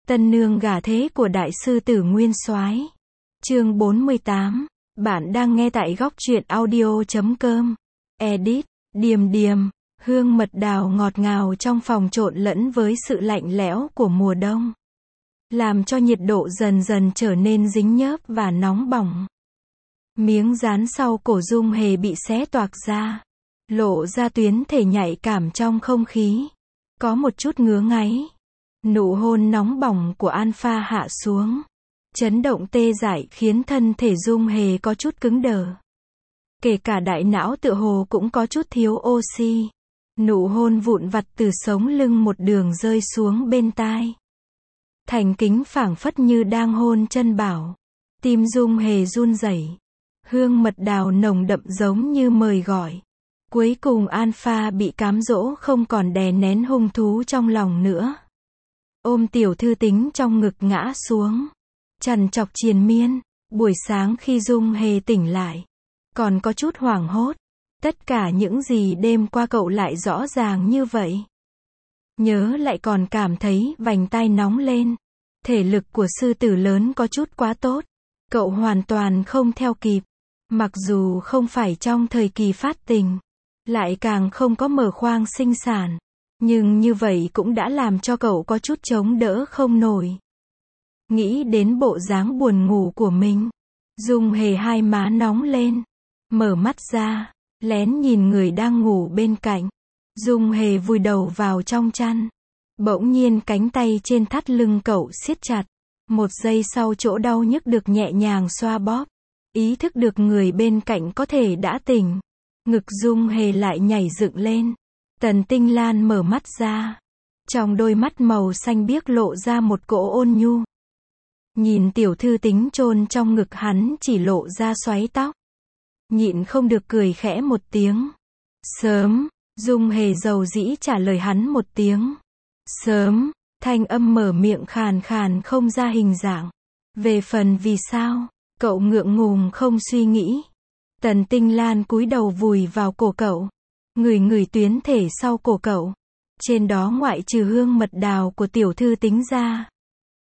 Tân nương gả thế của đại sư tử Nguyên Soái. Chương 48. Bạn đang nghe tại góc truyện audio.com. Edit. Điềm điềm, hương mật đào ngọt ngào trong phòng trộn lẫn với sự lạnh lẽo của mùa đông, làm cho nhiệt độ dần dần trở nên dính nhớp và nóng bỏng. Miếng dán sau cổ Dung Hề bị xé toạc ra, lộ ra tuyến thể nhạy cảm trong không khí. Có một chút ngứa ngáy. Nụ hôn nóng bỏng của Alpha hạ xuống, chấn động tê dại khiến thân thể Dung Hề có chút cứng đờ. Kể cả đại não tựa hồ cũng có chút thiếu oxy. Nụ hôn vụn vặt từ sống lưng một đường rơi xuống bên tai. Thành kính phảng phất như đang hôn chân bảo. Tim Dung Hề run rẩy. Hương mật đào nồng đậm giống như mời gọi. Cuối cùng Alpha bị cám dỗ không còn đè nén hung thú trong lòng nữa. Ôm tiểu thư tính trong ngực ngã xuống. Trằn trọc triền miên. Buổi sáng khi Dung Hề tỉnh lại, còn có chút hoảng hốt. Tất cả những gì đêm qua cậu lại rõ ràng như vậy. Nhớ lại còn cảm thấy vành tai nóng lên. Thể lực của sư tử lớn có chút quá tốt. Cậu hoàn toàn không theo kịp. Mặc dù không phải trong thời kỳ phát tình, lại càng không có mở khoang sinh sản. Nhưng như vậy cũng đã làm cho cậu có chút chống đỡ không nổi. Nghĩ đến bộ dáng buồn ngủ của mình, Dung Hề hai má nóng lên. Mở mắt ra, lén nhìn người đang ngủ bên cạnh. Dung Hề vùi đầu vào trong chăn. Bỗng nhiên cánh tay trên thắt lưng cậu siết chặt. Một giây sau chỗ đau nhức được nhẹ nhàng xoa bóp. Ý thức được người bên cạnh có thể đã tỉnh. Ngực Dung Hề lại nhảy dựng lên. Tần Tinh Lan mở mắt ra. Trong đôi mắt màu xanh biếc lộ ra một cỗ ôn nhu. Nhìn tiểu thư tính chôn trong ngực hắn chỉ lộ ra xoáy tóc. Nhịn không được cười khẽ một tiếng. Sớm, Dung Hề dầu dĩ trả lời hắn một tiếng. Sớm, thanh âm mở miệng khàn khàn không ra hình dạng. Về phần vì sao, cậu ngượng ngùng không suy nghĩ. Tần Tinh Lan cúi đầu vùi vào cổ cậu. Ngửi tuyến thể sau cổ cậu. Trên đó ngoại trừ hương mật đào của tiểu thư tính ra,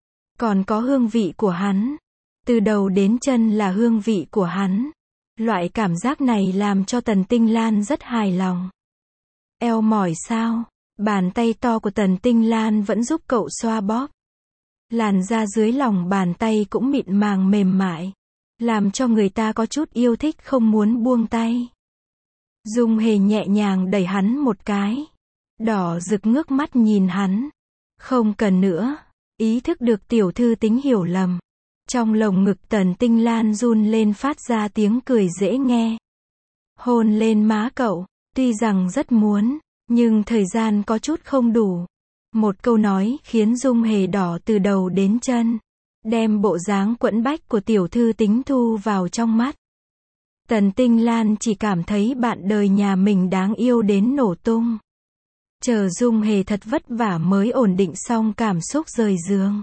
còn có hương vị của hắn. Từ đầu đến chân là hương vị của hắn. Loại cảm giác này làm cho Tần Tinh Lan rất hài lòng. Eo mỏi sao? Bàn tay to của Tần Tinh Lan vẫn giúp cậu xoa bóp. Làn da dưới lòng bàn tay cũng mịn màng mềm mại, làm cho người ta có chút yêu thích không muốn buông tay. Dung Hề nhẹ nhàng đẩy hắn một cái. Đỏ rực ngước mắt nhìn hắn. Không cần nữa. Ý thức được tiểu thư tính hiểu lầm. Trong lồng ngực Tần Tinh Lan run lên phát ra tiếng cười dễ nghe. Hôn lên má cậu. Tuy rằng rất muốn, nhưng thời gian có chút không đủ. Một câu nói khiến Dung Hề đỏ từ đầu đến chân. Đem bộ dáng quẫn bách của tiểu thư tính thu vào trong mắt. Tần Tinh Lan chỉ cảm thấy bạn đời nhà mình đáng yêu đến nổ tung. Chờ Dung Hề thật vất vả mới ổn định xong cảm xúc rời giường.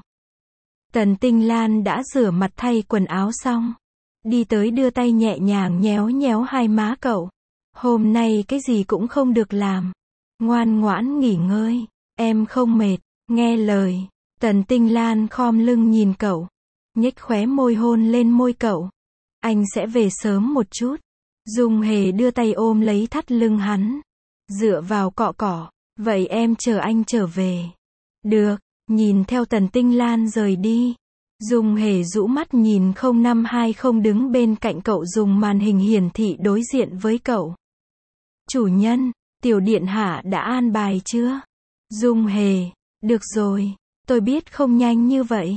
Tần Tinh Lan đã rửa mặt thay quần áo xong. Đi tới đưa tay nhẹ nhàng nhéo nhéo hai má cậu. Hôm nay cái gì cũng không được làm. Ngoan ngoãn nghỉ ngơi. Em không mệt. Nghe lời. Tần Tinh Lan khom lưng nhìn cậu. Nhếch khóe môi hôn lên môi cậu. Anh sẽ về sớm một chút. Dung Hề đưa tay ôm lấy thắt lưng hắn. Dựa vào cọ cỏ. Vậy em chờ anh trở về. Được. Nhìn theo Tần Tinh Lan rời đi. Dung Hề rũ mắt nhìn 0520 đứng bên cạnh cậu dùng màn hình hiển thị đối diện với cậu. Chủ nhân, tiểu điện hạ đã an bài chưa? Dung Hề, được rồi, tôi biết không nhanh như vậy.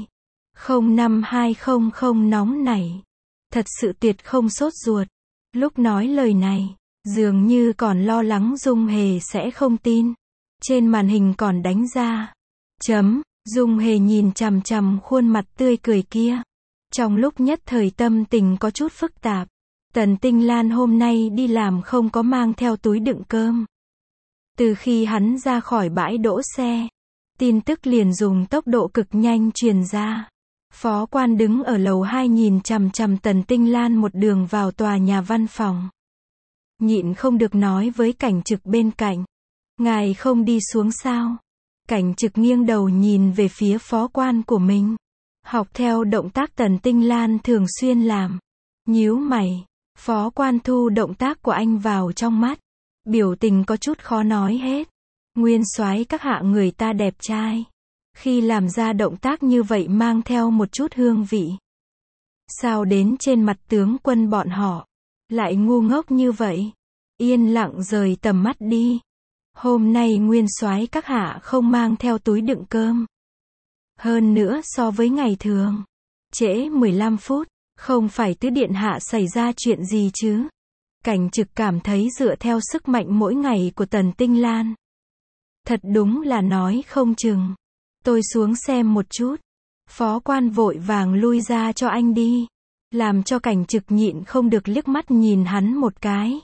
0520 nóng nảy. Thật sự tuyệt không sốt ruột. Lúc nói lời này, dường như còn lo lắng Dung Hề sẽ không tin. Trên màn hình còn đánh ra. Dung Hề nhìn chằm chằm khuôn mặt tươi cười kia. Trong lúc nhất thời tâm tình có chút phức tạp. Tần Tinh Lan hôm nay đi làm không có mang theo túi đựng cơm. Từ khi hắn ra khỏi bãi đỗ xe, tin tức liền dùng tốc độ cực nhanh truyền ra. Phó quan đứng ở lầu 2 nhìn chằm chằm Tần Tinh Lan một đường vào tòa nhà văn phòng. Nhịn không được nói với cảnh trực bên cạnh. Ngài không đi xuống sao? Cảnh Trực nghiêng đầu nhìn về phía phó quan của mình. Học theo động tác Tần Tinh Lan thường xuyên làm. Nhíu mày. Phó quan thu động tác của anh vào trong mắt. Biểu tình có chút khó nói hết. Nguyên soái các hạ người ta đẹp trai. Khi làm ra động tác như vậy mang theo một chút hương vị. Sao đến trên mặt tướng quân bọn họ lại ngu ngốc như vậy? Yên lặng rời tầm mắt đi. Hôm nay nguyên soái các hạ không mang theo túi đựng cơm. Hơn nữa so với ngày thường. Trễ 15 phút, không phải tứ điện hạ xảy ra chuyện gì chứ? Cảnh Trực cảm thấy dựa theo sức mạnh mỗi ngày của Tần Tinh Lan. Thật đúng là nói không chừng. Tôi xuống xem một chút. Phó quan vội vàng lui ra cho anh đi. Làm cho Cảnh Trực nhịn không được liếc mắt nhìn hắn một cái.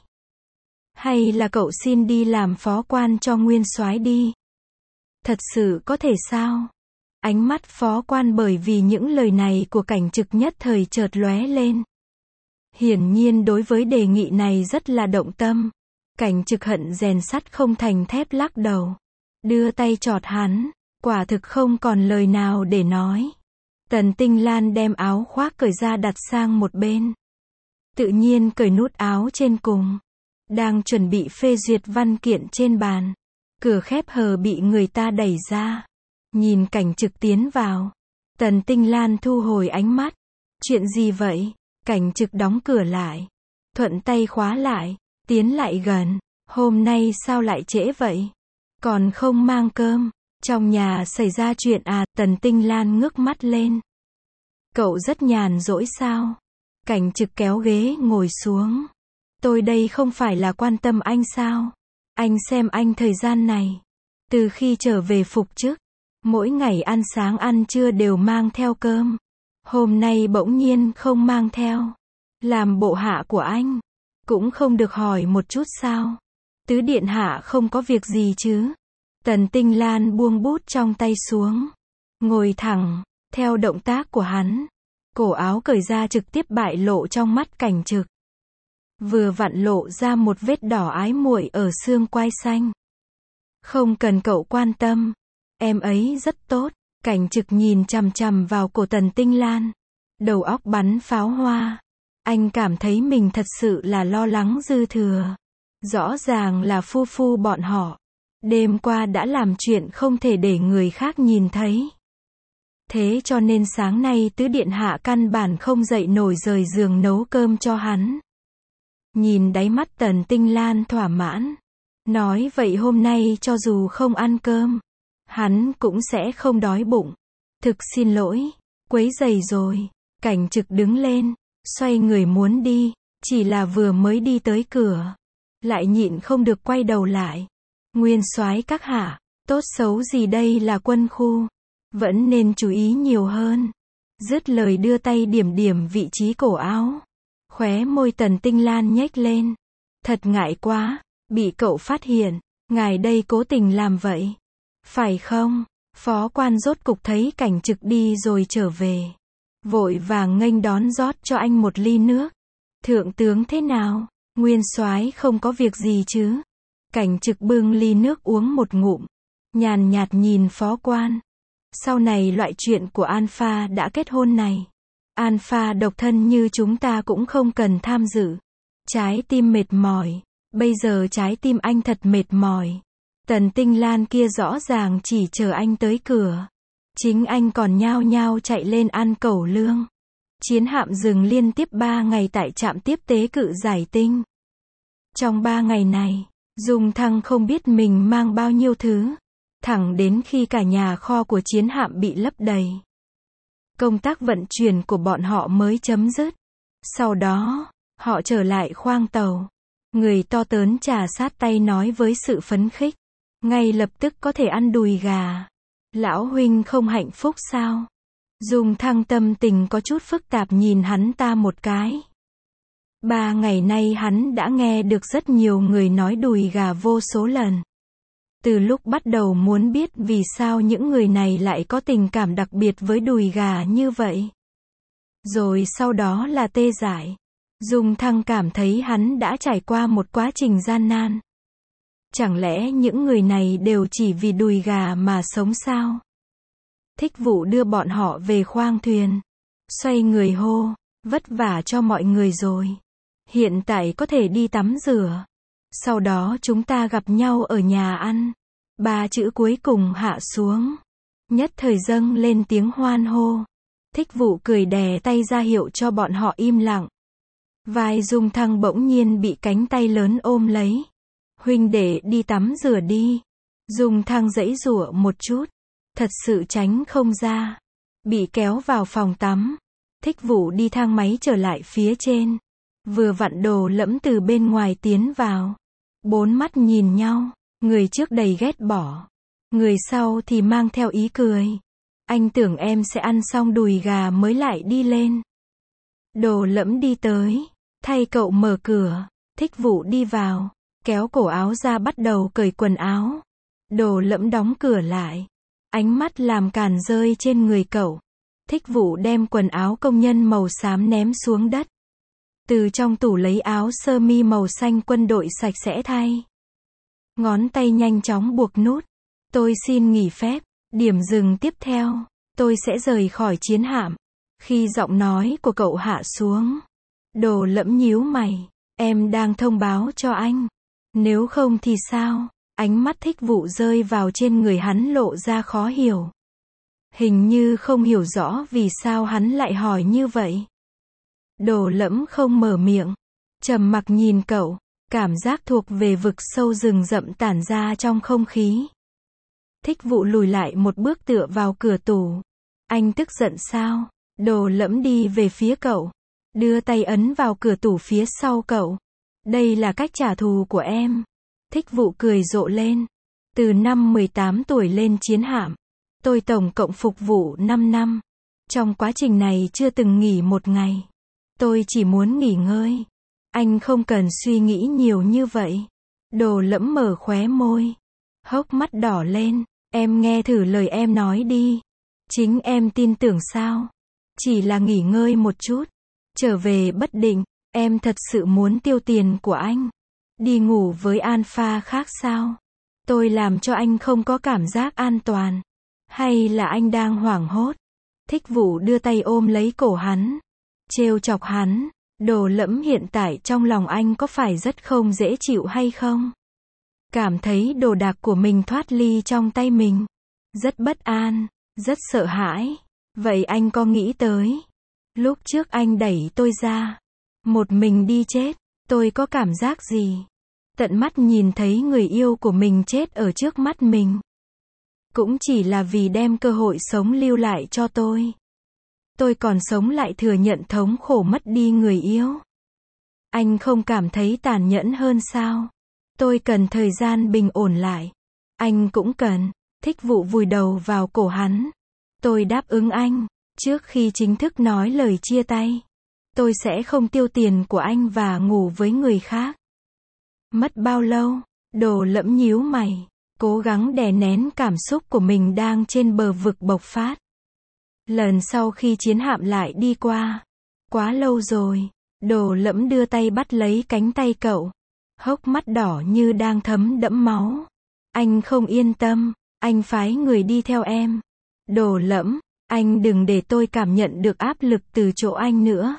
Hay là cậu xin đi làm phó quan cho nguyên soái đi. Thật sự có thể sao? Ánh mắt phó quan bởi vì những lời này của Cảnh Trực nhất thời chợt lóe lên. Hiển nhiên đối với đề nghị này rất là động tâm. Cảnh Trực hận rèn sắt không thành thép lắc đầu. Đưa tay chọt hắn. Quả thực không còn lời nào để nói. Tần Tinh Lan đem áo khoác cởi ra đặt sang một bên. Tự nhiên cởi nút áo trên cùng. Đang chuẩn bị phê duyệt văn kiện trên bàn. Cửa khép hờ bị người ta đẩy ra. Nhìn Cảnh Trực tiến vào. Tần Tinh Lan thu hồi ánh mắt. Chuyện gì vậy? Cảnh Trực đóng cửa lại. Thuận tay khóa lại. Tiến lại gần. Hôm nay sao lại trễ vậy? Còn không mang cơm. Trong nhà xảy ra chuyện à? Tần Tinh Lan ngước mắt lên. Cậu rất nhàn rỗi sao? Cảnh Trực kéo ghế ngồi xuống. Tôi đây không phải là quan tâm anh sao? Anh xem anh thời gian này. Từ khi trở về phục chức. Mỗi ngày ăn sáng ăn trưa đều mang theo cơm. Hôm nay bỗng nhiên không mang theo. Làm bộ hạ của anh. Cũng không được hỏi một chút sao? Tứ điện hạ không có việc gì chứ? Tần Tinh Lan buông bút trong tay xuống. Ngồi thẳng. Theo động tác của hắn. Cổ áo cởi ra trực tiếp bại lộ trong mắt Cảnh Trực. Vừa vặn lộ ra một vết đỏ ái muội ở xương quai xanh. Không cần cậu quan tâm. Em ấy rất tốt. Cảnh Trực nhìn chằm chằm vào cổ Tần Tinh Lan. Đầu óc bắn pháo hoa. Anh cảm thấy mình thật sự là lo lắng dư thừa. Rõ ràng là phu phu bọn họ. Đêm qua đã làm chuyện không thể để người khác nhìn thấy. Thế cho nên sáng nay tứ điện hạ căn bản không dậy nổi rời giường nấu cơm cho hắn. Nhìn đáy mắt Tần Tinh Lan thỏa mãn. Nói vậy hôm nay cho dù không ăn cơm, hắn cũng sẽ không đói bụng. Thực xin lỗi, quấy rầy rồi. Cảnh Trực đứng lên, xoay người muốn đi, chỉ là vừa mới đi tới cửa, lại nhịn không được quay đầu lại. Nguyên soái các hạ, tốt xấu gì đây là quân khu, vẫn nên chú ý nhiều hơn. Dứt lời đưa tay điểm điểm vị trí cổ áo. Khóe môi Tần Tinh Lan nhếch lên. Thật ngại quá, bị cậu phát hiện, ngài đây cố tình làm vậy. Phải không? Phó quan rốt cục thấy Cảnh Trực đi rồi trở về. Vội vàng nghênh đón rót cho anh một ly nước. Thượng tướng thế nào? Nguyên soái không có việc gì chứ? Cảnh Trực bưng ly nước uống một ngụm. Nhàn nhạt nhìn phó quan. Sau này loại chuyện của Alpha đã kết hôn này. Alpha độc thân như chúng ta cũng không cần tham dự. Trái tim mệt mỏi. Bây giờ trái tim anh thật mệt mỏi. Tần Tinh Lan kia rõ ràng chỉ chờ anh tới cửa. Chính anh còn nhao nhao chạy lên ăn cẩu lương. Chiến hạm dừng liên tiếp 3 ngày tại trạm tiếp tế Cự Giải Tinh. Trong 3 ngày này, Dung Thăng không biết mình mang bao nhiêu thứ. Thẳng đến khi cả nhà kho của chiến hạm bị lấp đầy. Công tác vận chuyển của bọn họ mới chấm dứt. Sau đó, họ trở lại khoang tàu. Người to tớn trà sát tay nói với sự phấn khích. Ngay lập tức có thể ăn đùi gà. Lão huynh không hạnh phúc sao? Dung Thăng tâm tình có chút phức tạp nhìn hắn ta một cái. 3 ngày nay hắn đã nghe được rất nhiều người nói đùi gà vô số lần. Từ lúc bắt đầu muốn biết vì sao những người này lại có tình cảm đặc biệt với đùi gà như vậy. Rồi sau đó là tê dại. Dung Thăng cảm thấy hắn đã trải qua một quá trình gian nan. Chẳng lẽ những người này đều chỉ vì đùi gà mà sống sao? Thích Vụ đưa bọn họ về khoang thuyền. Xoay người hô, vất vả cho mọi người rồi. Hiện tại có thể đi tắm rửa. Sau đó chúng ta gặp nhau ở nhà ăn. 3 chữ cuối cùng hạ xuống. Nhất thời dâng lên tiếng hoan hô. Thích Vụ cười đè tay ra hiệu cho bọn họ im lặng. Vai Dung Thăng bỗng nhiên bị cánh tay lớn ôm lấy. Huynh đệ đi tắm rửa đi. Dung Thăng giãy giụa một chút. Thật sự tránh không ra. Bị kéo vào phòng tắm. Thích Vụ đi thang máy trở lại phía trên. Vừa vặn Đồ Lẫm từ bên ngoài tiến vào. 4 mắt nhìn nhau. Người trước đầy ghét bỏ. Người sau thì mang theo ý cười. Anh tưởng em sẽ ăn xong đùi gà mới lại đi lên. Đồ Lẫm đi tới. Thay cậu mở cửa. Thích Vụ đi vào. Kéo cổ áo ra bắt đầu cởi quần áo. Đồ Lẫm đóng cửa lại. Ánh mắt làm càn rơi trên người cậu. Thích Vụ đem quần áo công nhân màu xám ném xuống đất. Từ trong tủ lấy áo sơ mi màu xanh quân đội sạch sẽ thay. Ngón tay nhanh chóng buộc nút. Tôi xin nghỉ phép. Điểm dừng tiếp theo. Tôi sẽ rời khỏi chiến hạm. Khi giọng nói của cậu hạ xuống. Đồ Lẫm nhíu mày. Em đang thông báo cho anh. Nếu không thì sao? Ánh mắt Thích Vụ rơi vào trên người hắn lộ ra khó hiểu. Hình như không hiểu rõ vì sao hắn lại hỏi như vậy. Đồ Lẫm không mở miệng. Trầm mặc nhìn cậu. Cảm giác thuộc về vực sâu rừng rậm tản ra trong không khí. Thích Vụ lùi lại một bước tựa vào cửa tủ. Anh tức giận sao? Đồ Lẫm đi về phía cậu. Đưa tay ấn vào cửa tủ phía sau cậu. Đây là cách trả thù của em. Thích Vụ cười rộ lên. Từ năm 18 tuổi lên chiến hạm. Tôi tổng cộng phục vụ 5 năm. Trong quá trình này chưa từng nghỉ một ngày. Tôi chỉ muốn nghỉ ngơi. Anh không cần suy nghĩ nhiều như vậy. Đồ Lẫm mở khóe môi. Hốc mắt đỏ lên. Em nghe thử lời em nói đi. Chính em tin tưởng sao? Chỉ là nghỉ ngơi một chút. Trở về bất định. Em thật sự muốn tiêu tiền của anh. Đi ngủ với alpha khác sao? Tôi làm cho anh không có cảm giác an toàn. Hay là anh đang hoảng hốt? Thích Vụ đưa tay ôm lấy cổ hắn. Trêu chọc hắn. Đồ Lẫm hiện tại trong lòng anh có phải rất không dễ chịu hay không? Cảm thấy đồ đạc của mình thoát ly trong tay mình. Rất bất an. Rất sợ hãi. Vậy anh có nghĩ tới. Lúc trước anh đẩy tôi ra. Một mình đi chết. Tôi có cảm giác gì? Tận mắt nhìn thấy người yêu của mình chết ở trước mắt mình. Cũng chỉ là vì đem cơ hội sống lưu lại cho tôi. Tôi còn sống lại thừa nhận thống khổ mất đi người yêu. Anh không cảm thấy tàn nhẫn hơn sao? Tôi cần thời gian bình ổn lại. Anh cũng cần. Thích Vụ vùi đầu vào cổ hắn. Tôi đáp ứng anh. Trước khi chính thức nói lời chia tay. Tôi sẽ không tiêu tiền của anh và ngủ với người khác. Mất bao lâu? Đồ Lẫm nhíu mày. Cố gắng đè nén cảm xúc của mình đang trên bờ vực bộc phát. Lần sau khi chiến hạm lại đi qua. Quá lâu rồi. Đồ Lẫm đưa tay bắt lấy cánh tay cậu. Hốc mắt đỏ như đang thấm đẫm máu. Anh không yên tâm. Anh phái người đi theo em. Đồ Lẫm, anh đừng để tôi cảm nhận được áp lực từ chỗ anh nữa.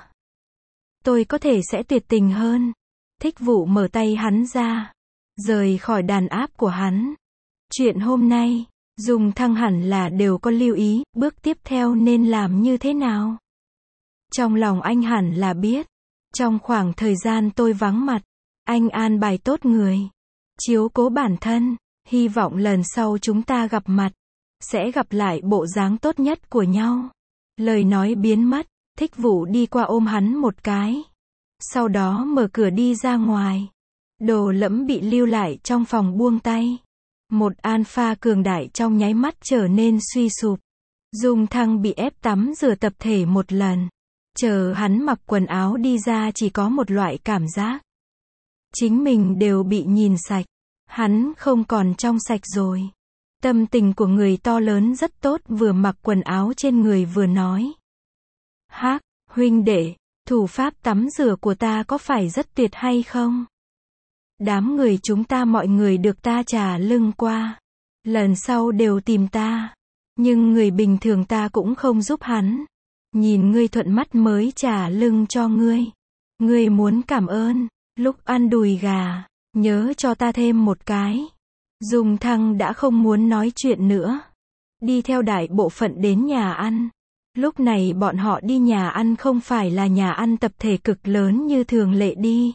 Tôi có thể sẽ tuyệt tình hơn. Thích Vụ mở tay hắn ra. Rời khỏi đàn áp của hắn. Chuyện hôm nay, Dung Thăng hẳn là đều có lưu ý, bước tiếp theo nên làm như thế nào. Trong lòng anh hẳn là biết. Trong khoảng thời gian tôi vắng mặt, anh an bài tốt người. Chiếu cố bản thân, hy vọng lần sau chúng ta gặp mặt, sẽ gặp lại bộ dáng tốt nhất của nhau. Lời nói biến mất, Thích Vụ đi qua ôm hắn một cái. Sau đó mở cửa đi ra ngoài. Đồ Lẫm bị lưu lại trong phòng buông tay. Một alpha cường đại trong nháy mắt trở nên suy sụp. Dung Thăng bị ép tắm rửa tập thể một lần. Chờ hắn mặc quần áo đi ra chỉ có một loại cảm giác. Chính mình đều bị nhìn sạch. Hắn không còn trong sạch rồi. Tâm tình của người to lớn rất tốt, vừa mặc quần áo trên người vừa nói. Hắc, huynh đệ, thủ pháp tắm rửa của ta có phải rất tuyệt hay không? Đám người chúng ta mọi người được ta trả lưng qua. Lần sau đều tìm ta. Nhưng người bình thường ta cũng không giúp hắn. Nhìn ngươi thuận mắt mới trả lưng cho ngươi. Ngươi muốn cảm ơn, lúc ăn đùi gà, nhớ cho ta thêm một cái. Dung Thăng đã không muốn nói chuyện nữa. Đi theo đại bộ phận đến nhà ăn. Lúc này bọn họ đi nhà ăn không phải là nhà ăn tập thể cực lớn như thường lệ đi.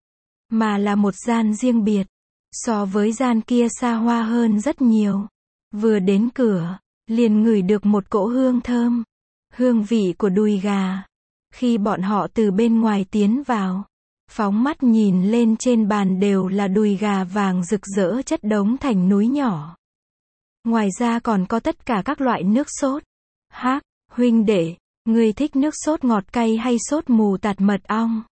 Mà là một gian riêng biệt. So với gian kia xa hoa hơn rất nhiều. Vừa đến cửa, liền ngửi được một cỗ hương thơm. Hương vị của đùi gà. Khi bọn họ từ bên ngoài tiến vào, phóng mắt nhìn lên trên bàn đều là đùi gà vàng rực rỡ chất đống thành núi nhỏ. Ngoài ra còn có tất cả các loại nước sốt. Hắc, huynh đệ, ngươi thích nước sốt ngọt cay hay sốt mù tạt mật ong?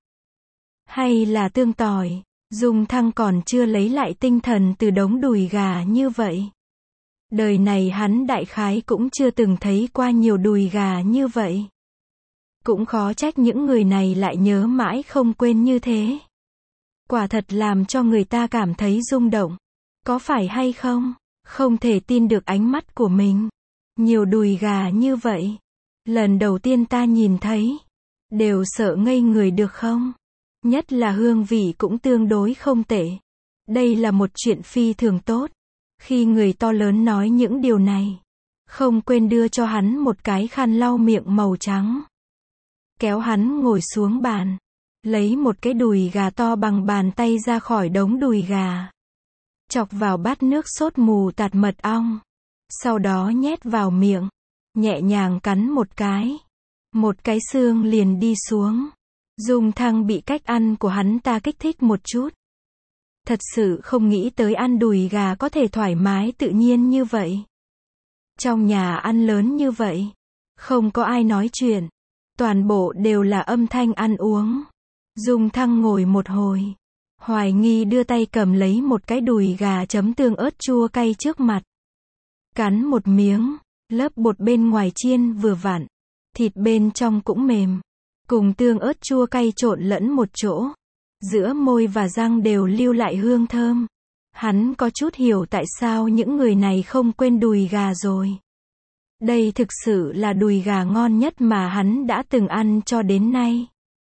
Hay là tương tỏi? Dung Thăng còn chưa lấy lại tinh thần từ đống đùi gà như vậy. Đời này hắn đại khái cũng chưa từng thấy qua nhiều đùi gà như vậy. Cũng khó trách những người này lại nhớ mãi không quên như thế. Quả thật làm cho người ta cảm thấy rung động. Có phải hay không? Không thể tin được ánh mắt của mình. Nhiều đùi gà như vậy. Lần đầu tiên ta nhìn thấy. Đều sợ ngây người được không? Nhất là hương vị cũng tương đối không tệ. Đây là một chuyện phi thường tốt. Khi người to lớn nói những điều này, không quên đưa cho hắn một cái khăn lau miệng màu trắng. Kéo hắn ngồi xuống bàn. Lấy một cái đùi gà to bằng bàn tay ra khỏi đống đùi gà. Chọc vào bát nước sốt mù tạt mật ong. Sau đó nhét vào miệng. Nhẹ nhàng cắn một cái. Một cái xương liền đi xuống. Dung Thăng bị cách ăn của hắn ta kích thích một chút. Thật sự không nghĩ tới ăn đùi gà có thể thoải mái tự nhiên như vậy. Trong nhà ăn lớn như vậy, không có ai nói chuyện. Toàn bộ đều là âm thanh ăn uống. Dung Thăng ngồi một hồi. Hoài nghi đưa tay cầm lấy một cái đùi gà chấm tương ớt chua cay trước mặt. Cắn một miếng, lớp bột bên ngoài chiên vừa vặn. Thịt bên trong cũng mềm. Cùng tương ớt chua cay trộn lẫn một chỗ. Giữa môi và răng đều lưu lại hương thơm. Hắn có chút hiểu tại sao những người này không quên đùi gà rồi. Đây thực sự là đùi gà ngon nhất mà hắn đã từng ăn cho đến nay.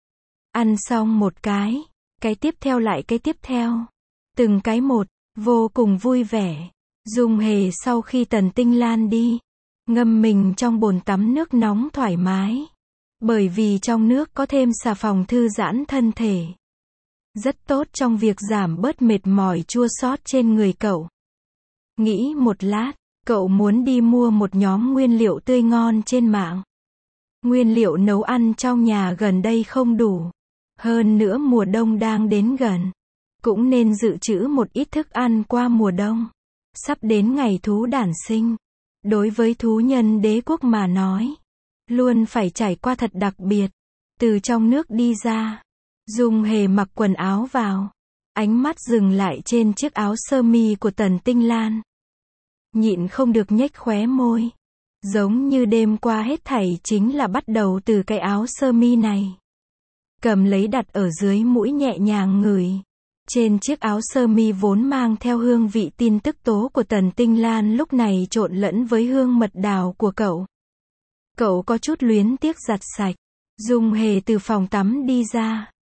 Ăn xong một cái tiếp theo lại cái tiếp theo. Từng cái một, vô cùng vui vẻ. Dung Hề sau khi Tần Tinh Lan đi, ngâm mình trong bồn tắm nước nóng thoải mái. Bởi vì trong nước có thêm xà phòng thư giãn thân thể. Rất tốt trong việc giảm bớt mệt mỏi chua xót trên người cậu. Nghĩ một lát, cậu muốn đi mua một nhóm nguyên liệu tươi ngon trên mạng. Nguyên liệu nấu ăn trong nhà gần đây không đủ. Hơn nữa mùa đông đang đến gần. Cũng nên dự trữ một ít thức ăn qua mùa đông. Sắp đến ngày thú đản sinh. Đối với thú nhân đế quốc mà nói, luôn phải trải qua thật đặc biệt. Từ trong nước đi ra, Dung Hề mặc quần áo vào. Ánh mắt dừng lại trên chiếc áo sơ mi của Tần Tinh Lan. Nhịn không được nhếch khóe môi. Giống như đêm qua hết thảy chính là bắt đầu từ cái áo sơ mi này. Cầm lấy đặt ở dưới mũi nhẹ nhàng ngửi. Trên chiếc áo sơ mi vốn mang theo hương vị tin tức tố của Tần Tinh Lan lúc này trộn lẫn với hương mật đào của cậu. Cậu có chút luyến tiếc giặt sạch. Dung Hề từ phòng tắm đi ra.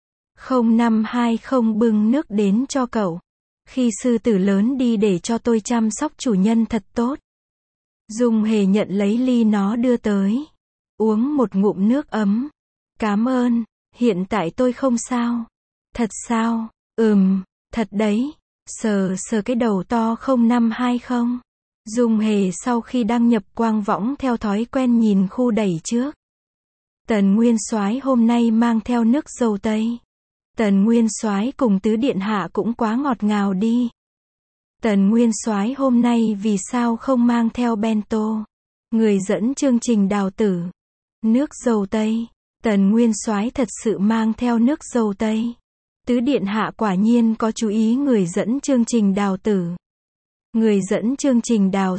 0520 bưng nước đến cho cậu. Khi sư tử lớn đi để cho tôi chăm sóc chủ nhân thật tốt. Dung Hề nhận lấy ly nó đưa tới. Uống một ngụm nước ấm. Cảm ơn, hiện tại tôi không sao. Thật sao? Thật đấy. Sờ cái đầu to 0520. Dung Hề sau khi đăng nhập quang võng theo thói quen nhìn khu đẩy trước. Tần Nguyên Soái hôm nay mang theo nước dâu tây. Tần Nguyên Soái cùng tứ điện hạ cũng quá ngọt ngào đi. Tần Nguyên Soái hôm nay vì sao không mang theo bento? Người dẫn chương trình Đào Tử. Nước dâu tây. Tần Nguyên Soái thật sự mang theo nước dâu tây. Tứ điện hạ quả nhiên có chú ý người dẫn chương trình Đào Tử. Người dẫn chương trình Đào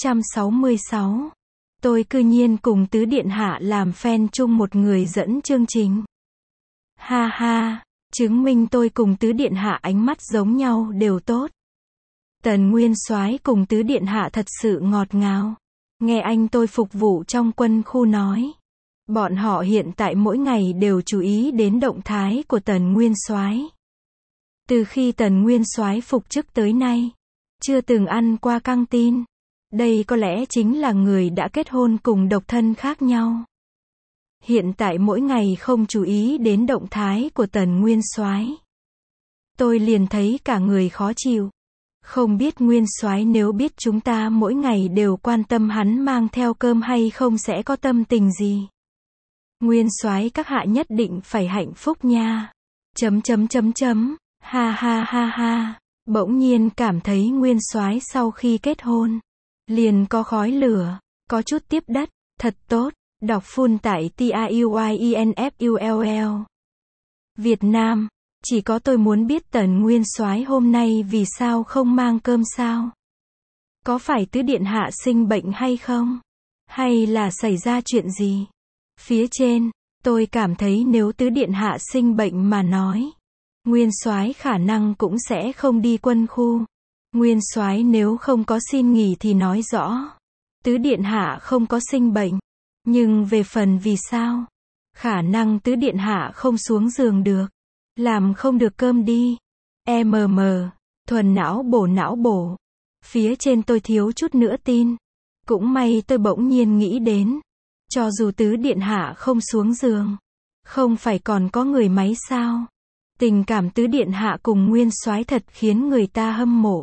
666. Tôi cư nhiên cùng tứ điện hạ làm fan chung một người dẫn chương trình. Ha ha, Chứng minh tôi cùng tứ điện hạ ánh mắt giống nhau đều tốt. Tần Nguyên Soái cùng tứ điện hạ thật sự ngọt ngào. Nghe anh tôi phục vụ trong quân khu nói. Bọn họ hiện tại mỗi ngày đều chú ý đến động thái của Tần Nguyên Soái. Từ khi Tần Nguyên Soái phục chức tới nay, chưa từng ăn qua căng tin. Đây có lẽ chính là người đã kết hôn cùng độc thân khác nhau. Hiện tại mỗi ngày không chú ý đến động thái của Tần Nguyên Soái. Tôi liền thấy cả người khó chịu. Không biết Nguyên Soái nếu biết chúng ta mỗi ngày đều quan tâm hắn mang theo cơm hay không sẽ có tâm tình gì. Nguyên Soái các hạ nhất định phải hạnh phúc nha. Ha ha ha ha. Bỗng nhiên cảm thấy Nguyên Soái sau khi kết hôn, liền có khói lửa, có chút tiếp đất, thật tốt. Đọc full tại TAUYINFULL. Việt Nam, chỉ có tôi muốn biết Tần Nguyên Soái hôm nay vì sao không mang cơm sao? Có phải tứ điện hạ sinh bệnh hay không? Hay là xảy ra chuyện gì? Phía trên, tôi cảm thấy nếu tứ điện hạ sinh bệnh mà nói, Nguyên Soái khả năng cũng sẽ không đi quân khu. Nguyên Soái nếu không có xin nghỉ thì nói rõ, tứ điện hạ không có sinh bệnh. Nhưng về phần vì sao, khả năng tứ điện hạ không xuống giường được, làm không được cơm đi. Thuần não bổ. Phía trên tôi thiếu chút nữa tin. Cũng may tôi bỗng nhiên nghĩ đến, cho dù tứ điện hạ không xuống giường, không phải còn có người máy sao? Tình cảm tứ điện hạ cùng Nguyên Soái thật khiến người ta hâm mộ.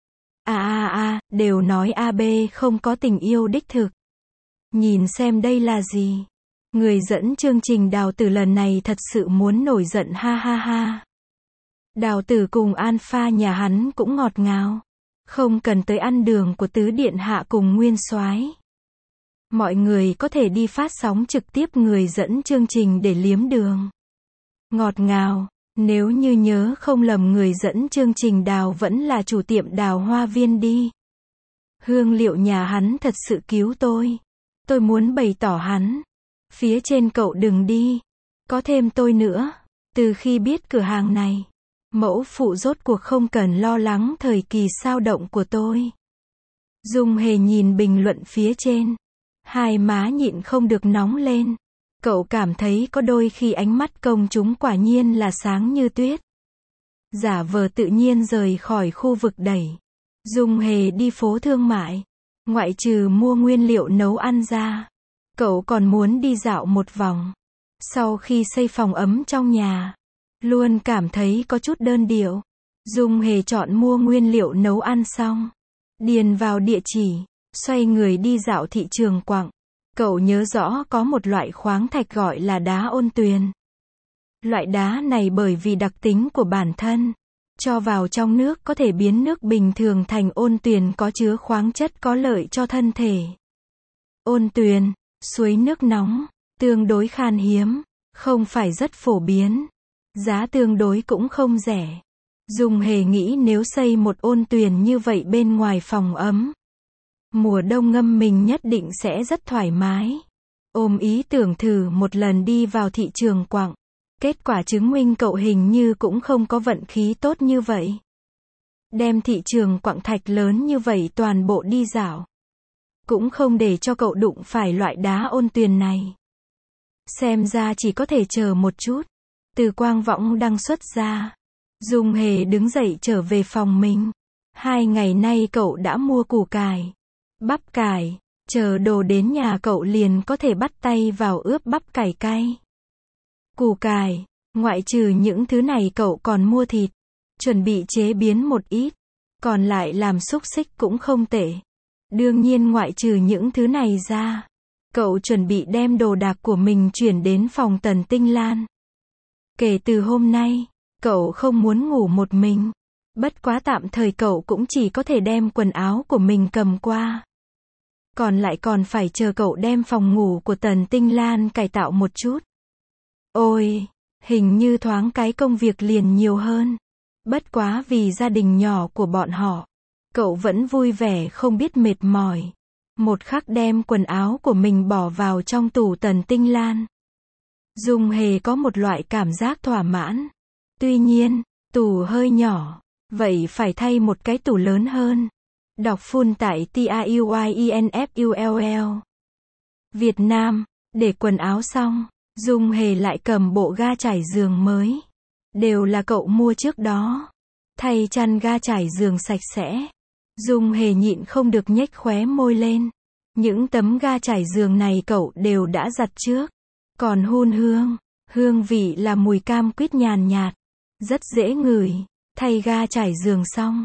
Đều nói AB không có tình yêu đích thực. Nhìn xem đây là gì? Người dẫn chương trình Đào Tử lần này thật sự muốn nổi giận ha ha ha. Đào Tử cùng Alpha nhà hắn cũng ngọt ngào. Không cần tới ăn đường của tứ điện hạ cùng Nguyên Soái. Mọi người có thể đi phát sóng trực tiếp người dẫn chương trình để liếm đường. Ngọt ngào, nếu như nhớ không lầm người dẫn chương trình Đào vẫn là chủ tiệm Đào Hoa Viên đi. Hương liệu nhà hắn thật sự cứu tôi. Tôi muốn bày tỏ hắn. Phía trên cậu đừng đi. Có thêm tôi nữa. Từ khi biết cửa hàng này, mẫu phụ rốt cuộc không cần lo lắng thời kỳ sao động của tôi. Dung Hề nhìn bình luận phía trên. Hai má nhịn không được nóng lên. Cậu cảm thấy có đôi khi ánh mắt công chúng quả nhiên là sáng như tuyết. Giả vờ tự nhiên rời khỏi khu vực đẩy. Dung Hề đi phố thương mại. Ngoại trừ mua nguyên liệu nấu ăn ra, cậu còn muốn đi dạo một vòng. Sau khi xây phòng ấm trong nhà, luôn cảm thấy có chút đơn điệu. Dung Hề chọn mua nguyên liệu nấu ăn xong, điền vào địa chỉ, xoay người đi dạo thị trường quặng. Cậu nhớ rõ có một loại khoáng thạch gọi là đá ôn tuyền. Loại đá này bởi vì đặc tính của bản thân, cho vào trong nước có thể biến nước bình thường thành ôn tuyền có chứa khoáng chất có lợi cho thân thể. Ôn tuyền, suối nước nóng, tương đối khan hiếm, không phải rất phổ biến. Giá tương đối cũng không rẻ. Dung Hề nghĩ nếu xây một ôn tuyền như vậy bên ngoài phòng ấm, mùa đông ngâm mình nhất định sẽ rất thoải mái. Ôm ý tưởng thử một lần đi vào thị trường quặng. Kết quả chứng minh cậu hình như cũng không có vận khí tốt như vậy. Đem thị trường quặng thạch lớn như vậy toàn bộ đi dạo. Cũng không để cho cậu đụng phải loại đá ôn tuyền này. Xem ra chỉ có thể chờ một chút. Từ quang võng đăng xuất ra. Dung Hề đứng dậy trở về phòng mình. 2 ngày nay cậu đã mua củ cải, bắp cải. Chờ đồ đến nhà cậu liền có thể bắt tay vào ướp bắp cải cay. Củ cải, ngoại trừ những thứ này cậu còn mua thịt, chuẩn bị chế biến một ít, còn lại làm xúc xích cũng không tệ. Đương nhiên ngoại trừ những thứ này ra, cậu chuẩn bị đem đồ đạc của mình chuyển đến phòng Tần Tinh Lan. Kể từ hôm nay, cậu không muốn ngủ một mình. Bất quá tạm thời cậu cũng chỉ có thể đem quần áo của mình cầm qua. Còn lại còn phải chờ cậu đem phòng ngủ của Tần Tinh Lan cải tạo một chút. Ôi, hình như thoáng cái công việc liền nhiều hơn. Bất quá vì gia đình nhỏ của bọn họ, cậu vẫn vui vẻ không biết mệt mỏi. Một khắc đem quần áo của mình bỏ vào trong tủ Tần Tinh Lan. Dung Hề có một loại cảm giác thỏa mãn. Tuy nhiên, tủ hơi nhỏ, vậy phải thay một cái tủ lớn hơn. Đọc full tại TAUYINFULL. Việt Nam, để quần áo xong, Dung Hề lại cầm bộ ga trải giường mới. Đều là cậu mua trước đó. Thay chăn ga trải giường sạch sẽ. Dung Hề nhịn không được nhếch khóe môi lên. Những tấm ga trải giường này cậu đều đã giặt trước. Còn hun hương, hương vị là mùi cam quýt nhàn nhạt, rất dễ ngửi. Thay ga trải giường xong,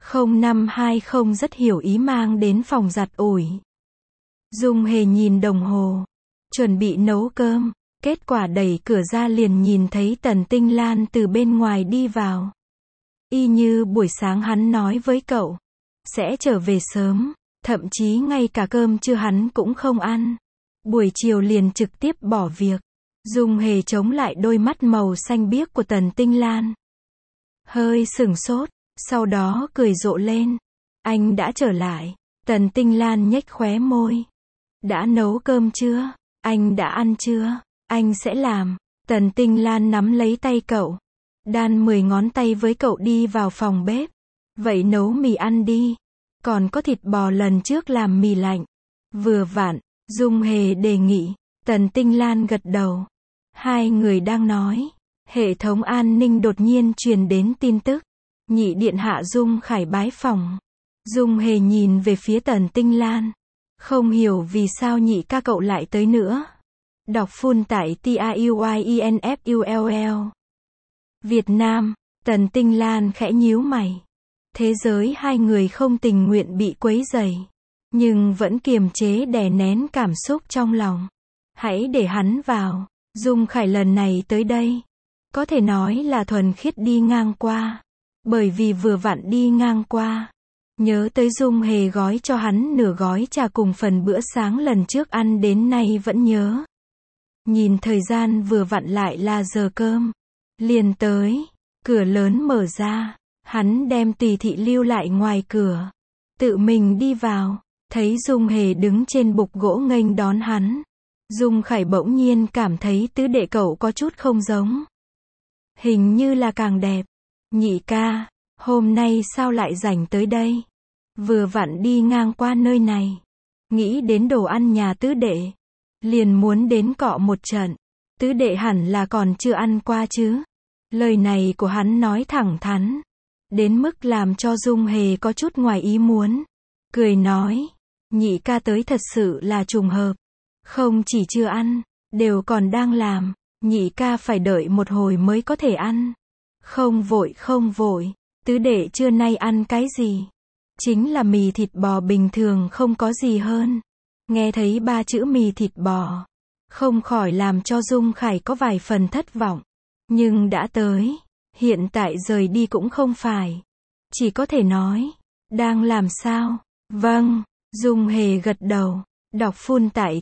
0520 rất hiểu ý mang đến phòng giặt ủi. Dung Hề nhìn đồng hồ, chuẩn bị nấu cơm, kết quả đẩy cửa ra liền nhìn thấy Tần Tinh Lan từ bên ngoài đi vào. Y như buổi sáng hắn nói với cậu, sẽ trở về sớm, thậm chí ngay cả cơm trưa hắn cũng không ăn. Buổi chiều liền trực tiếp bỏ việc. Dung Hề chống lại đôi mắt màu xanh biếc của Tần Tinh Lan. Hơi sửng sốt, sau đó cười rộ lên. Anh đã trở lại. Tần Tinh Lan nhếch khóe môi. Đã nấu cơm chưa? Anh đã ăn chưa? Anh sẽ làm. Tần Tinh Lan nắm lấy tay cậu. Đan 10 ngón tay với cậu đi vào phòng bếp. Vậy nấu mì ăn đi. Còn có thịt bò lần trước làm mì lạnh. Vừa vặn, Dung Hề đề nghị. Tần Tinh Lan gật đầu. Hai người đang nói. Hệ thống an ninh đột nhiên truyền đến tin tức. Nhị điện hạ Dung Khải bái phỏng. Dung Hề nhìn về phía Tần Tinh Lan. Không hiểu vì sao nhị ca cậu lại tới nữa. Đọc full tại TAUYINFULL. Việt Nam, Tần Tinh Lan khẽ nhíu mày. Thế giới hai người không tình nguyện bị quấy rầy, nhưng vẫn kiềm chế đè nén cảm xúc trong lòng. Hãy để hắn vào. Dung Khải lần này tới đây, có thể nói là thuần khiết đi ngang qua. Bởi vì vừa vặn đi ngang qua, nhớ tới Dung Hề gói cho hắn nửa gói trà cùng phần bữa sáng lần trước ăn đến nay vẫn nhớ. Nhìn thời gian vừa vặn lại là giờ cơm. Liền tới, cửa lớn mở ra, hắn đem Tùy Thị lưu lại ngoài cửa. Tự mình đi vào, thấy Dung Hề đứng trên bục gỗ nghênh đón hắn. Dung Khải bỗng nhiên cảm thấy tứ đệ cậu có chút không giống. Hình như là càng đẹp. Nhị ca, hôm nay sao lại rảnh tới đây? Vừa vặn đi ngang qua nơi này. Nghĩ đến đồ ăn nhà tứ đệ. Liền muốn đến cọ một trận. Tứ đệ hẳn là còn chưa ăn qua chứ. Lời này của hắn nói thẳng thắn. Đến mức làm cho Dung Hề có chút ngoài ý muốn. Cười nói. Nhị ca tới thật sự là trùng hợp. Không chỉ chưa ăn, đều còn đang làm. Nhị ca phải đợi một hồi mới có thể ăn. Không vội, tứ đệ trưa nay ăn cái gì? Chính là mì thịt bò bình thường không có gì hơn. Nghe thấy 3 chữ mì thịt bò, không khỏi làm cho Dung Khải có vài phần thất vọng. Nhưng đã tới, hiện tại rời đi cũng không phải. Chỉ có thể nói, đang làm sao? Vâng, Dung Hề gật đầu. Đọc full tại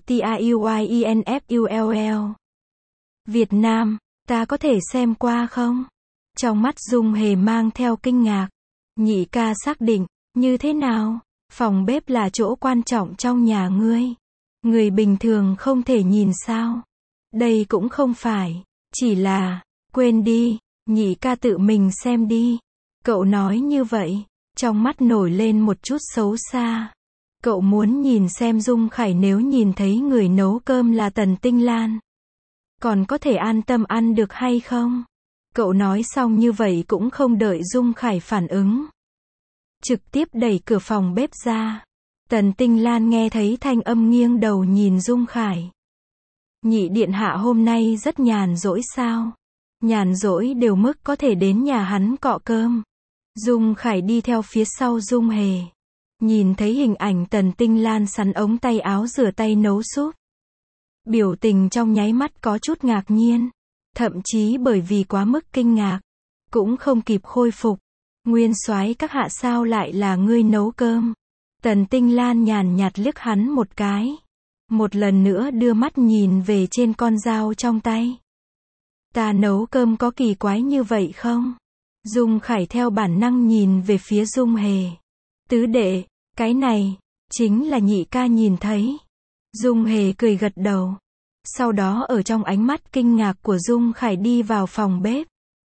TAUYINFULL. Việt Nam, ta có thể xem qua không? Trong mắt Dung Hề mang theo kinh ngạc. Nhị ca xác định, như thế nào? Phòng bếp là chỗ quan trọng trong nhà ngươi. Người bình thường không thể nhìn sao? Đây cũng không phải, chỉ là, quên đi, nhị ca tự mình xem đi. Cậu nói như vậy, trong mắt nổi lên một chút xấu xa. Cậu muốn nhìn xem Dung Khải nếu nhìn thấy người nấu cơm là Tần Tinh Lan, còn có thể an tâm ăn được hay không? Cậu nói xong như vậy cũng không đợi Dung Khải phản ứng. Trực tiếp đẩy cửa phòng bếp ra. Tần Tinh Lan nghe thấy thanh âm nghiêng đầu nhìn Dung Khải. Nhị điện hạ hôm nay rất nhàn rỗi sao? Nhàn rỗi đều mức có thể đến nhà hắn cọ cơm. Dung Khải đi theo phía sau Dung Hề. Nhìn thấy hình ảnh Tần Tinh Lan sắn ống tay áo rửa tay nấu súp. Biểu tình trong nháy mắt có chút ngạc nhiên. Thậm chí bởi vì quá mức kinh ngạc, cũng không kịp khôi phục. Nguyên soái các hạ sao lại là ngươi nấu cơm? Tần Tinh Lan nhàn nhạt liếc hắn một cái. Một lần nữa đưa mắt nhìn về trên con dao trong tay. Ta nấu cơm có kỳ quái như vậy không? Dung Khải theo bản năng nhìn về phía Dung Hề. Tứ đệ, cái này, chính là nhị ca nhìn thấy. Dung Hề cười gật đầu. Sau đó ở trong ánh mắt kinh ngạc của Dung Khải đi vào phòng bếp.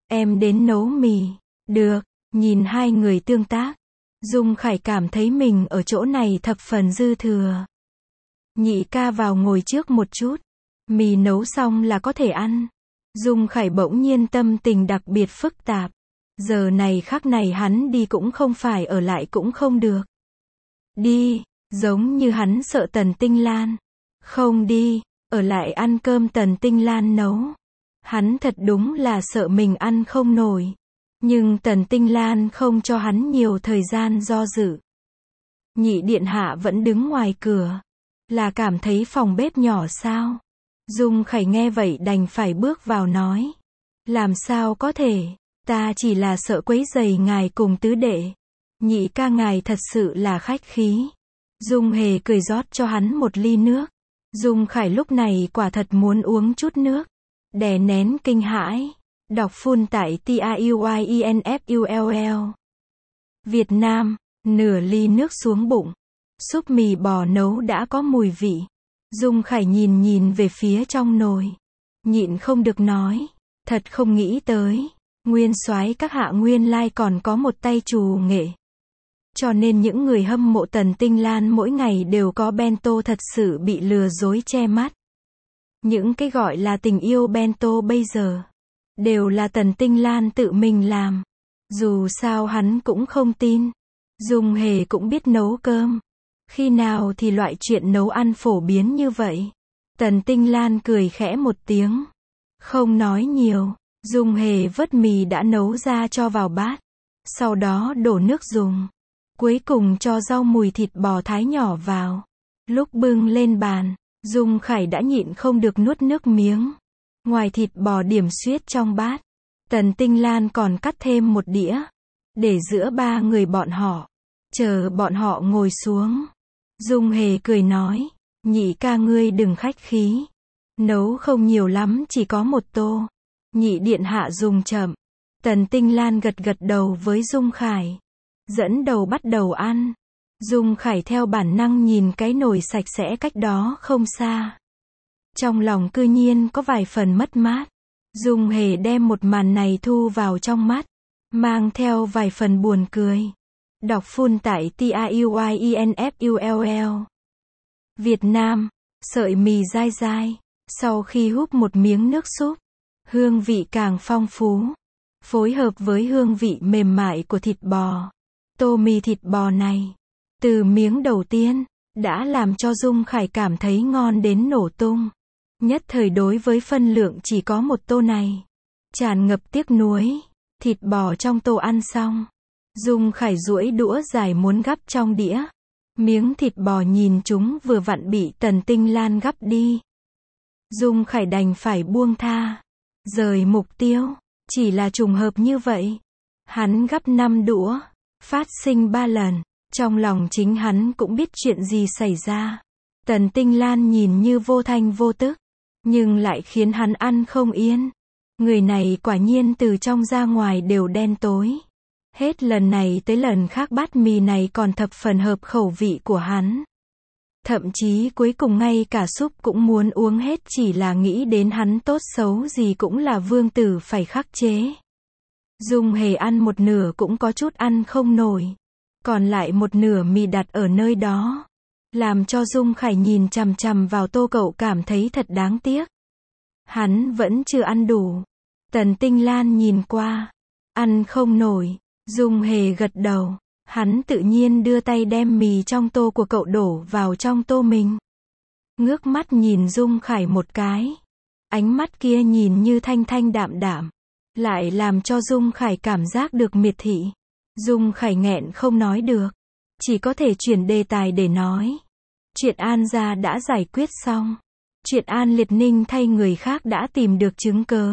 em đến nấu mì. Được, nhìn hai người tương tác. Dung Khải cảm thấy mình ở chỗ này thập phần dư thừa. Nhị ca vào ngồi trước một chút. Mì nấu xong là có thể ăn. Dung Khải bỗng nhiên tâm tình đặc biệt phức tạp. Giờ này khắc này hắn đi cũng không phải, ở lại cũng không được. Đi, giống như hắn sợ Tần Tinh Lan. Không đi, ở lại ăn cơm Tần Tinh Lan nấu. Hắn thật đúng là sợ mình ăn không nổi. Nhưng Tần Tinh Lan không cho hắn nhiều thời gian do dự. Nhị điện hạ vẫn đứng ngoài cửa. Là cảm thấy phòng bếp nhỏ sao? Dung Khải nghe vậy đành phải bước vào nói. Làm sao có thể, ta chỉ là sợ quấy rầy ngài cùng tứ đệ. Nhị ca ngài thật sự là khách khí. Dung Hề cười rót cho hắn một ly nước. Dung Khải lúc này quả thật muốn uống chút nước. Đè nén kinh hãi. Đọc phun tại TAUYINFULL. Việt Nam, nửa ly nước xuống bụng. Súp mì bò nấu đã có mùi vị. Dung Khải nhìn về phía trong nồi. Nhịn không được nói. Thật không nghĩ tới. Nguyên soái các hạ nguyên lai còn có một tay trù nghệ. Cho nên những người hâm mộ Tần Tinh Lan mỗi ngày đều có bento thật sự bị lừa dối che mắt. Những cái gọi là tình yêu bento bây giờ. Đều là Tần Tinh Lan tự mình làm. Dù sao hắn cũng không tin. Dung Hề cũng biết nấu cơm. Khi nào thì loại chuyện nấu ăn phổ biến như vậy? Tần Tinh Lan cười khẽ một tiếng. Không nói nhiều. Dung Hề vớt mì đã nấu ra cho vào bát. Sau đó đổ nước dùng. Cuối cùng cho rau mùi thịt bò thái nhỏ vào. Lúc bưng lên bàn, Dung Khải đã nhịn không được nuốt nước miếng. Ngoài thịt bò điểm xuyết trong bát, Tần Tinh Lan còn cắt thêm một đĩa. Để giữa ba người bọn họ. Chờ bọn họ ngồi xuống. Dung Hề cười nói. Nhị ca ngươi đừng khách khí. Nấu không nhiều lắm, chỉ có một tô. Nhị điện hạ dùng chậm. Tần Tinh Lan gật đầu với Dung Khải. Dẫn đầu bắt đầu ăn. Dung Khải theo bản năng nhìn cái nồi sạch sẽ cách đó không xa. Trong lòng cư nhiên có vài phần mất mát. Dung Hề đem một màn này thu vào trong mắt. Mang theo vài phần buồn cười. Đọc phun tại TAUYINFULL. Việt Nam, sợi mì dai dai. Sau khi húp một miếng nước súp, hương vị càng phong phú. Phối hợp với hương vị mềm mại của thịt bò. Tô mì thịt bò này, từ miếng đầu tiên, đã làm cho Dung Khải cảm thấy ngon đến nổ tung. Nhất thời đối với phân lượng chỉ có một tô này. Tràn ngập tiếc nuối. Thịt bò trong tô ăn xong. Dung Khải duỗi đũa dài muốn gắp trong đĩa. Miếng thịt bò nhìn chúng vừa vặn bị Tần Tinh Lan gắp đi. Dung Khải đành phải buông tha. Rời mục tiêu. Chỉ là trùng hợp như vậy. Hắn gắp 5 đũa. Phát sinh 3 lần. Trong lòng chính hắn cũng biết chuyện gì xảy ra. Tần Tinh Lan nhìn như vô thanh vô tức. Nhưng lại khiến hắn ăn không yên. Người này quả nhiên từ trong ra ngoài đều đen tối. Hết lần này tới lần khác bát mì này còn thập phần hợp khẩu vị của hắn. Thậm chí cuối cùng ngay cả súp cũng muốn uống hết, chỉ là nghĩ đến hắn tốt xấu gì cũng là vương tử phải khắc chế. Dung Hề ăn một nửa cũng có chút ăn không nổi. Còn lại một nửa mì đặt ở nơi đó. Làm cho Dung Khải nhìn chằm chằm vào tô cậu cảm thấy thật đáng tiếc. Hắn vẫn chưa ăn đủ. Tần Tinh Lan nhìn qua. Ăn không nổi. Dung Hề gật đầu. Hắn tự nhiên đưa tay đem mì trong tô của cậu đổ vào trong tô mình. Ngước mắt nhìn Dung Khải một cái. Ánh mắt kia nhìn như thanh thanh đạm đạm. Lại làm cho Dung Khải cảm giác được miệt thị. Dung Khải nghẹn không nói được. Chỉ có thể chuyển đề tài để nói. Chuyện An gia đã giải quyết xong. Chuyện An Liệt Ninh thay người khác đã tìm được chứng cớ.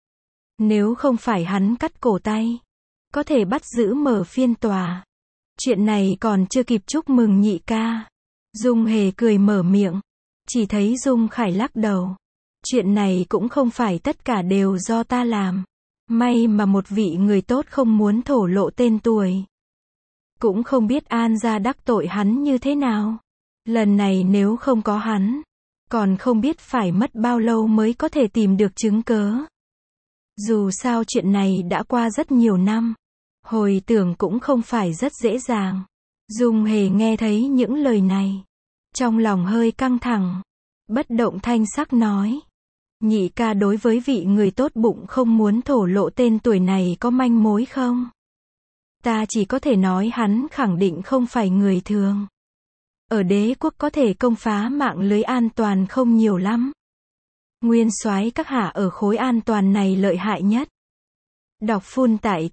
Nếu không phải hắn cắt cổ tay, có thể bắt giữ mở phiên tòa. Chuyện này còn chưa kịp chúc mừng nhị ca. Dung Hề cười mở miệng. Chỉ thấy Dung Khải lắc đầu. Chuyện này cũng không phải tất cả đều do ta làm. May mà một vị người tốt không muốn thổ lộ tên tuổi. Cũng không biết An gia đắc tội hắn như thế nào. Lần này nếu không có hắn, còn không biết phải mất bao lâu mới có thể tìm được chứng cớ. Dù sao chuyện này đã qua rất nhiều năm. Hồi tưởng cũng không phải rất dễ dàng. Dung Hề nghe thấy những lời này. Trong lòng hơi căng thẳng. Bất động thanh sắc nói. Nhị ca đối với vị người tốt bụng không muốn thổ lộ tên tuổi này có manh mối không? Ta chỉ có thể nói hắn khẳng định không phải người thường. Ở đế quốc có thể công phá mạng lưới an toàn không nhiều lắm. Nguyên soái các hạ ở khối an toàn này lợi hại nhất. Đọc full tại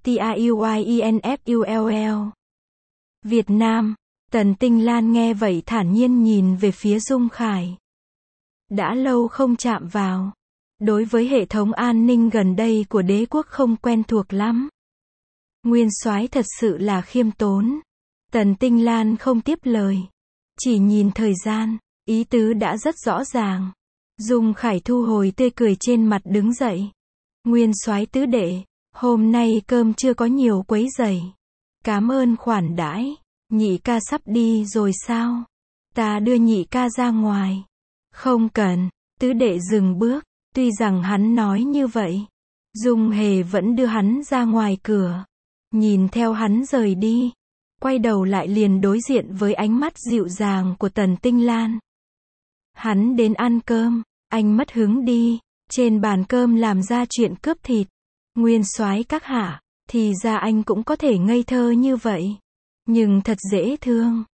TAUYINFULL. Việt Nam. Tần Tinh Lan nghe vậy thản nhiên nhìn về phía Dung Khải. Đã lâu không chạm vào. Đối với hệ thống an ninh gần đây của đế quốc không quen thuộc lắm. Nguyên soái thật sự là khiêm tốn. Tần Tinh Lan không tiếp lời. Chỉ nhìn thời gian, ý tứ đã rất rõ ràng. Dung Khải thu hồi tươi cười trên mặt đứng dậy. Nguyên soái tứ đệ, hôm nay cơm chưa có nhiều quấy rầy. Cảm ơn khoản đãi. Nhị ca sắp đi rồi sao? Ta đưa nhị ca ra ngoài. Không cần. Tứ đệ dừng bước. Tuy rằng hắn nói như vậy, Dung Hề vẫn đưa hắn ra ngoài cửa. Nhìn theo hắn rời đi. Quay đầu lại liền đối diện với ánh mắt dịu dàng của Tần Tinh Lan. Hắn đến ăn cơm, anh mất hứng đi. Trên bàn cơm làm ra chuyện cướp thịt. Nguyên soái các hạ, thì ra anh cũng có thể ngây thơ như vậy. Nhưng thật dễ thương.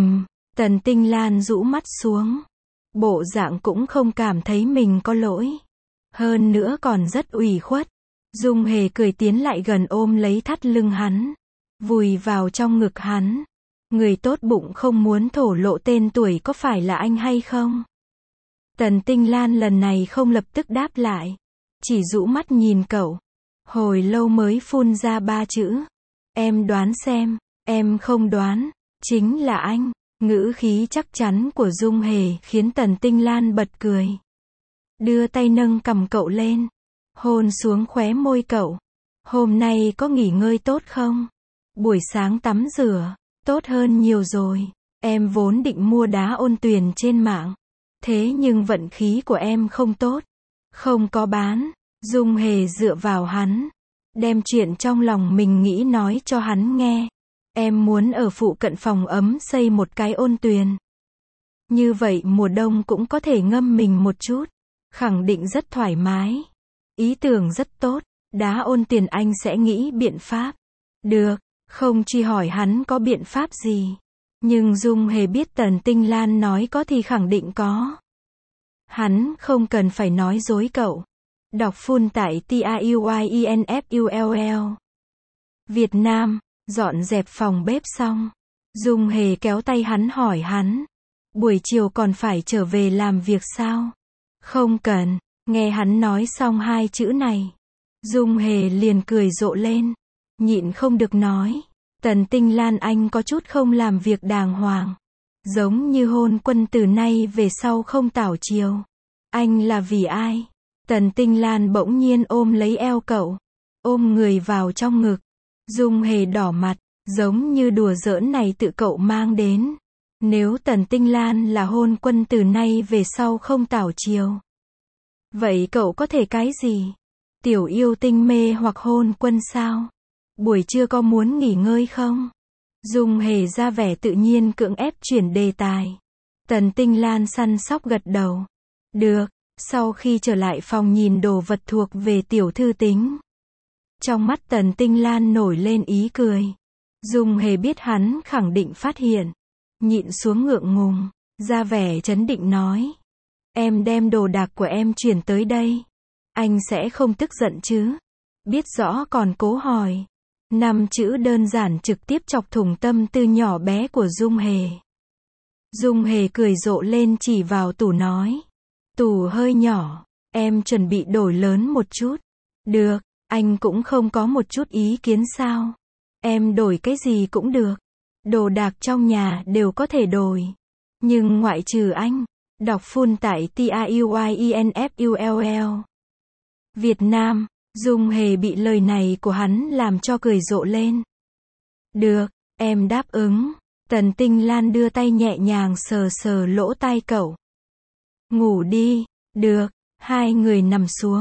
Tần Tinh Lan rũ mắt xuống. Bộ dạng cũng không cảm thấy mình có lỗi. Hơn nữa còn rất ủy khuất. Dung Hề cười tiến lại gần ôm lấy thắt lưng hắn. Vùi vào trong ngực hắn. Người tốt bụng không muốn thổ lộ tên tuổi có phải là anh hay không? Tần Tinh Lan lần này không lập tức đáp lại. Chỉ rũ mắt nhìn cậu. Hồi lâu mới phun ra 3 chữ. Em đoán xem. Em không đoán. Chính là anh. Ngữ khí chắc chắn của Dung Hề khiến Tần Tinh Lan bật cười. Đưa tay nâng cằm cậu lên. Hôn xuống khóe môi cậu. Hôm nay có nghỉ ngơi tốt không? Buổi sáng tắm rửa. Tốt hơn nhiều rồi. Em vốn định mua đá ôn tuyền trên mạng. Thế nhưng vận khí của em không tốt. Không có bán. Dung Hề dựa vào hắn. Đem chuyện trong lòng mình nghĩ nói cho hắn nghe. Em muốn ở phụ cận phòng ấm xây một cái ôn tuyền. Như vậy mùa đông cũng có thể ngâm mình một chút. Khẳng định rất thoải mái. Ý tưởng rất tốt. Đá ôn tuyền anh sẽ nghĩ biện pháp. Được. Không truy hỏi hắn có biện pháp gì. Nhưng Dung Hề biết Tần Tinh Lan nói có thì khẳng định có. Hắn không cần phải nói dối cậu. Đọc full tại TAUYINFULL. Việt Nam. Dọn dẹp phòng bếp xong. Dung Hề kéo tay hắn hỏi hắn. Buổi chiều còn phải trở về làm việc sao? Không cần. Nghe hắn nói xong 2 chữ này. Dung Hề liền cười rộ lên. Nhịn không được nói. Tần Tinh Lan anh có chút không làm việc đàng hoàng. Giống như hôn quân từ nay về sau không tảo chiều. Anh là vì ai? Tần Tinh Lan bỗng nhiên ôm lấy eo cậu. Ôm người vào trong ngực. Dung Hề đỏ mặt. Giống như đùa giỡn này tự cậu mang đến. Nếu Tần Tinh Lan là hôn quân từ nay về sau không tảo chiều. Vậy cậu có thể cái gì? Tiểu yêu tinh mê hoặc hôn quân sao? Buổi trưa có muốn nghỉ ngơi không? Dung Hề ra vẻ tự nhiên cưỡng ép chuyển đề tài. Tần Tinh Lan săn sóc gật đầu. Được. Sau khi trở lại phòng nhìn đồ vật thuộc về tiểu thư tính. Trong mắt Tần Tinh Lan nổi lên ý cười. Dung Hề biết hắn khẳng định phát hiện. Nhịn xuống ngượng ngùng. Ra vẻ trấn định nói. Em đem đồ đạc của em chuyển tới đây. Anh sẽ không tức giận chứ? Biết rõ còn cố hỏi. 5 chữ đơn giản trực tiếp chọc thủng tâm tư nhỏ bé của Dung Hề. Dung Hề cười rộ lên chỉ vào tủ nói. Tủ hơi nhỏ. Em chuẩn bị đổi lớn một chút. Được. Anh cũng không có một chút ý kiến sao? Em đổi cái gì cũng được. Đồ đạc trong nhà đều có thể đổi. Nhưng ngoại trừ anh. Đọc full tại TAUYINFULL. Việt Nam. Dung Hề bị lời này của hắn làm cho cười rộ lên. Được, em đáp ứng. Tần Tinh Lan đưa tay nhẹ nhàng sờ sờ lỗ tai cậu. Ngủ đi. Được. 2 người nằm xuống.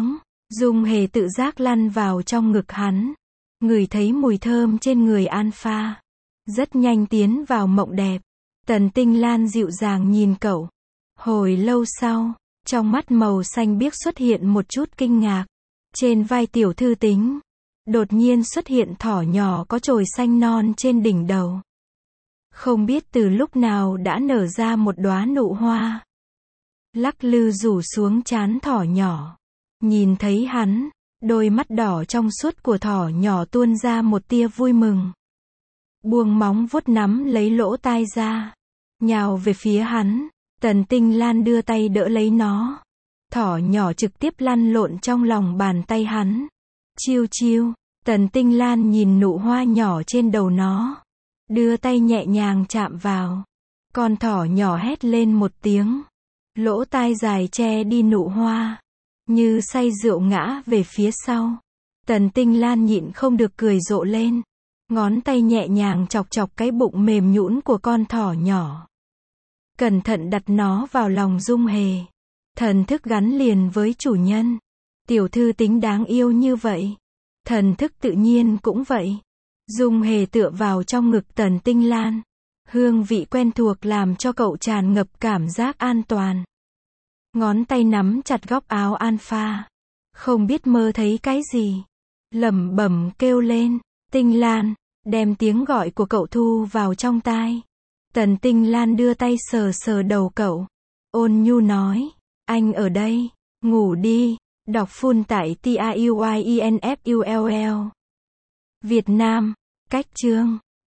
Dung Hề tự giác lăn vào trong ngực hắn. Ngửi thấy mùi thơm trên người Alpha. Rất nhanh tiến vào mộng đẹp. Tần Tinh Lan dịu dàng nhìn cậu. Hồi lâu sau, trong mắt màu xanh biếc xuất hiện một chút kinh ngạc. Trên vai tiểu thư Tính, đột nhiên xuất hiện thỏ nhỏ có chồi xanh non trên đỉnh đầu. Không biết từ lúc nào đã nở ra một đóa nụ hoa. Lắc lư rủ xuống trán thỏ nhỏ. Nhìn thấy hắn, đôi mắt đỏ trong suốt của thỏ nhỏ tuôn ra một tia vui mừng. Buông móng vuốt nắm lấy lỗ tai ra. Nhào về phía hắn. Tần Tinh Lan đưa tay đỡ lấy nó. Thỏ nhỏ trực tiếp lăn lộn trong lòng bàn tay hắn. Chiêu chiêu. Tần Tinh Lan nhìn nụ hoa nhỏ trên đầu nó. Đưa tay nhẹ nhàng chạm vào. Con thỏ nhỏ hét lên một tiếng. Lỗ tai dài che đi nụ hoa. Như say rượu ngã về phía sau. Tần Tinh Lan nhịn không được cười rộ lên. Ngón tay nhẹ nhàng chọc chọc cái bụng mềm nhũn của con thỏ nhỏ. Cẩn thận đặt nó vào lòng Dung Hề. Thần thức gắn liền với chủ nhân. Tiểu thư Tính đáng yêu như vậy. Thần thức tự nhiên cũng vậy. Dung Hề tựa vào trong ngực Tần Tinh Lan. Hương vị quen thuộc làm cho cậu tràn ngập cảm giác an toàn. Ngón tay nắm chặt góc áo Alpha. Không biết mơ thấy cái gì. Lẩm bẩm kêu lên. Tinh Lan, đem tiếng gọi của cậu thu vào trong tai. Tần Tinh Lan đưa tay sờ sờ đầu cậu. Ôn nhu nói. Anh ở đây. Ngủ đi. Đọc full tại TAUIENFULL. Việt Nam. Cách chương